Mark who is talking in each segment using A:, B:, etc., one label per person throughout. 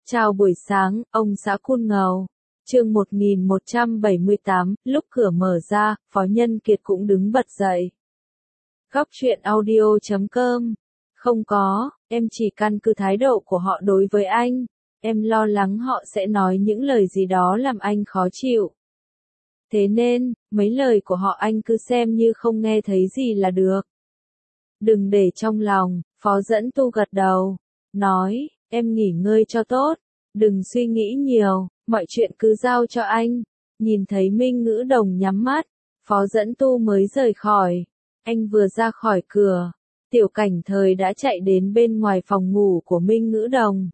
A: Chào buổi sáng, ông xã Cun Ngầu. Chương 1178, lúc cửa mở ra, Phó Nhân Kiệt cũng đứng bật dậy. Góc truyện audio.com. Không có, em chỉ căn cứ thái độ của họ đối với anh. Em lo lắng họ sẽ nói những lời gì đó làm anh khó chịu. Thế nên, mấy lời của họ anh cứ xem như không nghe thấy gì là được. Đừng để trong lòng, Phó Dẫn Tu gật đầu. Nói, em nghỉ ngơi cho tốt. Đừng suy nghĩ nhiều, mọi chuyện cứ giao cho anh. Nhìn thấy Minh Ngữ Đồng nhắm mắt, Phó Dẫn Tu mới rời khỏi. Anh vừa ra khỏi cửa, Tiểu Cảnh Thời đã chạy đến bên ngoài phòng ngủ của Minh Ngữ Đồng.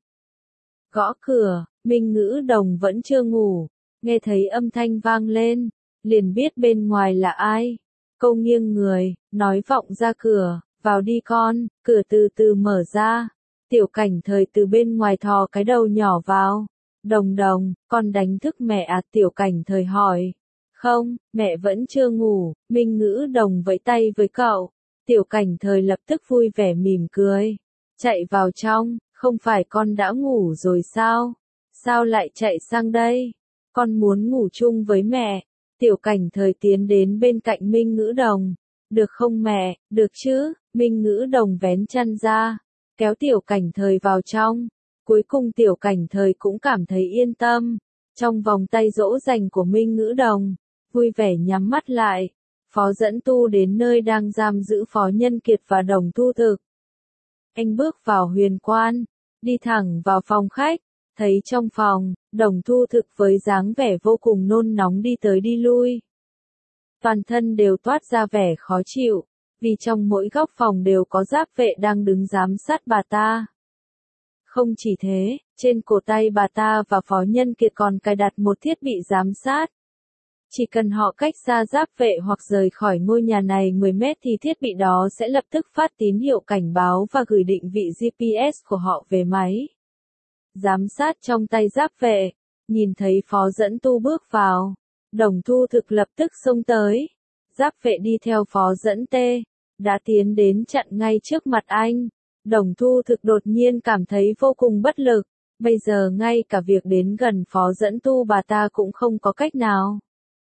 A: Gõ cửa, Minh Ngữ Đồng vẫn chưa ngủ, nghe thấy âm thanh vang lên, liền biết bên ngoài là ai. Cô nghiêng người, nói vọng ra cửa, vào đi con, cửa từ từ mở ra. Tiểu Cảnh Thời từ bên ngoài thò cái đầu nhỏ vào. Đồng Đồng, con đánh thức mẹ à? Tiểu Cảnh Thời hỏi. Không, mẹ vẫn chưa ngủ. Minh Ngữ Đồng vẫy tay với cậu. Tiểu Cảnh Thời lập tức vui vẻ mỉm cười. Chạy vào trong, không phải con đã ngủ rồi sao? Sao lại chạy sang đây? Con muốn ngủ chung với mẹ. Tiểu Cảnh Thời tiến đến bên cạnh Minh Ngữ Đồng. Được không mẹ? Được chứ? Minh Ngữ Đồng vén chăn ra, kéo Tiểu Cảnh Thời vào trong. Cuối cùng Tiểu Cảnh Thời cũng cảm thấy yên tâm. Trong vòng tay dỗ dành của Minh Ngữ Đồng, vui vẻ nhắm mắt lại. Phó Dẫn Tu đến nơi đang giam giữ Phó Nhân Kiệt và Đồng Thu Thực. Anh bước vào huyền quan, đi thẳng vào phòng khách, thấy trong phòng, Đồng Thu Thực với dáng vẻ vô cùng nôn nóng đi tới đi lui. Toàn thân đều toát ra vẻ khó chịu, vì trong mỗi góc phòng đều có giáp vệ đang đứng giám sát bà ta. Không chỉ thế, trên cổ tay bà ta và Phó Nhân Kiệt còn cài đặt một thiết bị giám sát. Chỉ cần họ cách xa giáp vệ hoặc rời khỏi ngôi nhà này 10 mét thì thiết bị đó sẽ lập tức phát tín hiệu cảnh báo và gửi định vị GPS của họ về máy. Giám sát trong tay giáp vệ, nhìn thấy Phó Dẫn Tu bước vào, Đồng Thu Thực lập tức xông tới. Giáp vệ đi theo Phó Dẫn Tê, đã tiến đến chặn ngay trước mặt anh. Đồng Thu Thực đột nhiên cảm thấy vô cùng bất lực, bây giờ ngay cả việc đến gần Phó Dẫn Tu bà ta cũng không có cách nào.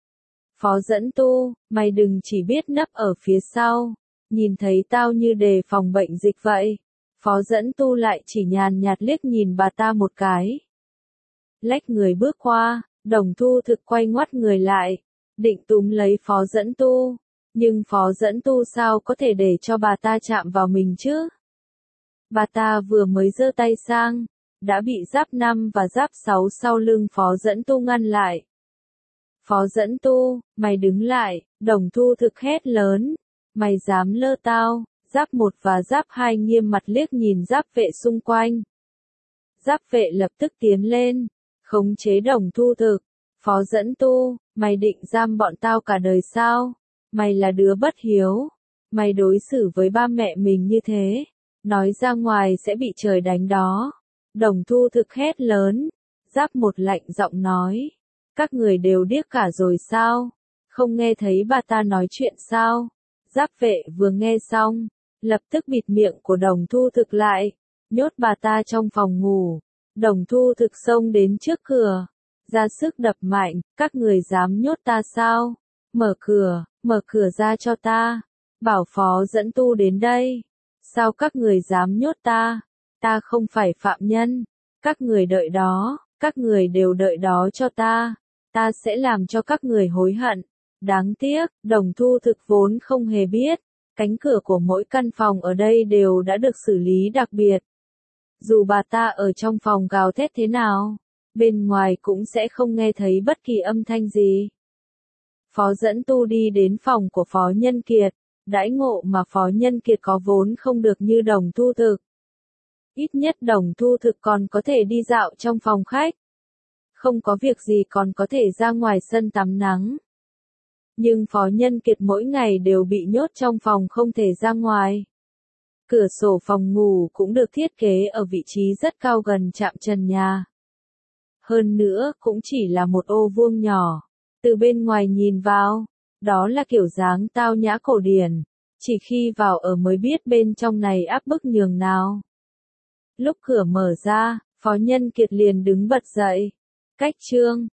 A: Phó Dẫn Tu, mày đừng chỉ biết nấp ở phía sau, nhìn thấy tao như đề phòng bệnh dịch vậy. Phó Dẫn Tu lại chỉ nhàn nhạt liếc nhìn bà ta một cái. Lách người bước qua, Đồng Thu Thực quay ngoắt người lại, định túm lấy Phó Dẫn Tu, nhưng Phó Dẫn Tu sao có thể để cho bà ta chạm vào mình chứ? Bà ta vừa mới giơ tay sang, đã bị giáp 5 và giáp 6 sau lưng Phó Dẫn Tu ngăn lại. Phó Dẫn Tu, mày đứng lại, Đồng Thu Thực hét lớn, mày dám lơ tao? Giáp 1 và giáp 2 nghiêm mặt liếc nhìn giáp vệ xung quanh. Giáp vệ lập tức tiến lên, khống chế Đồng Thu Thực. Phó Dẫn Tu, mày định giam bọn tao cả đời sao? Mày là đứa bất hiếu. Mày đối xử với ba mẹ mình như thế, nói ra ngoài sẽ bị trời đánh đó. Đồng Thu Thực hét lớn. Giáp 1 lạnh giọng nói. Các người đều điếc cả rồi sao? Không nghe thấy bà ta nói chuyện sao? Giáp vệ vừa nghe xong, lập tức bịt miệng của Đồng Thu Thực lại, nhốt bà ta trong phòng ngủ. Đồng Thu Thực xông đến trước cửa, ra sức đập mạnh. Các người dám nhốt ta sao? Mở cửa ra cho ta. Bảo Phó Dẫn Tu đến đây. Sao các người dám nhốt ta? Ta không phải phạm nhân. Các người đợi đó, các người đều đợi đó cho ta. Ta sẽ làm cho các người hối hận. Đáng tiếc, Đồng Thu Thực vốn không hề biết, cánh cửa của mỗi căn phòng ở đây đều đã được xử lý đặc biệt. Dù bà ta ở trong phòng gào thét thế nào, bên ngoài cũng sẽ không nghe thấy bất kỳ âm thanh gì. Phó Dẫn Tu đi đến phòng của Phó Nhân Kiệt, đãi ngộ mà Phó Nhân Kiệt có vốn không được như Đồng Thu Thực. Ít nhất Đồng Thu Thực còn có thể đi dạo trong phòng khách. Không có việc gì còn có thể ra ngoài sân tắm nắng. Nhưng Phó Nhân Kiệt mỗi ngày đều bị nhốt trong phòng không thể ra ngoài. Cửa sổ phòng ngủ cũng được thiết kế ở vị trí rất cao gần chạm trần nhà. Hơn nữa cũng chỉ là một ô vuông nhỏ. Từ bên ngoài nhìn vào, đó là kiểu dáng tao nhã cổ điển. Chỉ khi vào ở mới biết bên trong này áp bức nhường nào. Lúc cửa mở ra, Phó Nhân Kiệt liền đứng bật dậy. Cách chương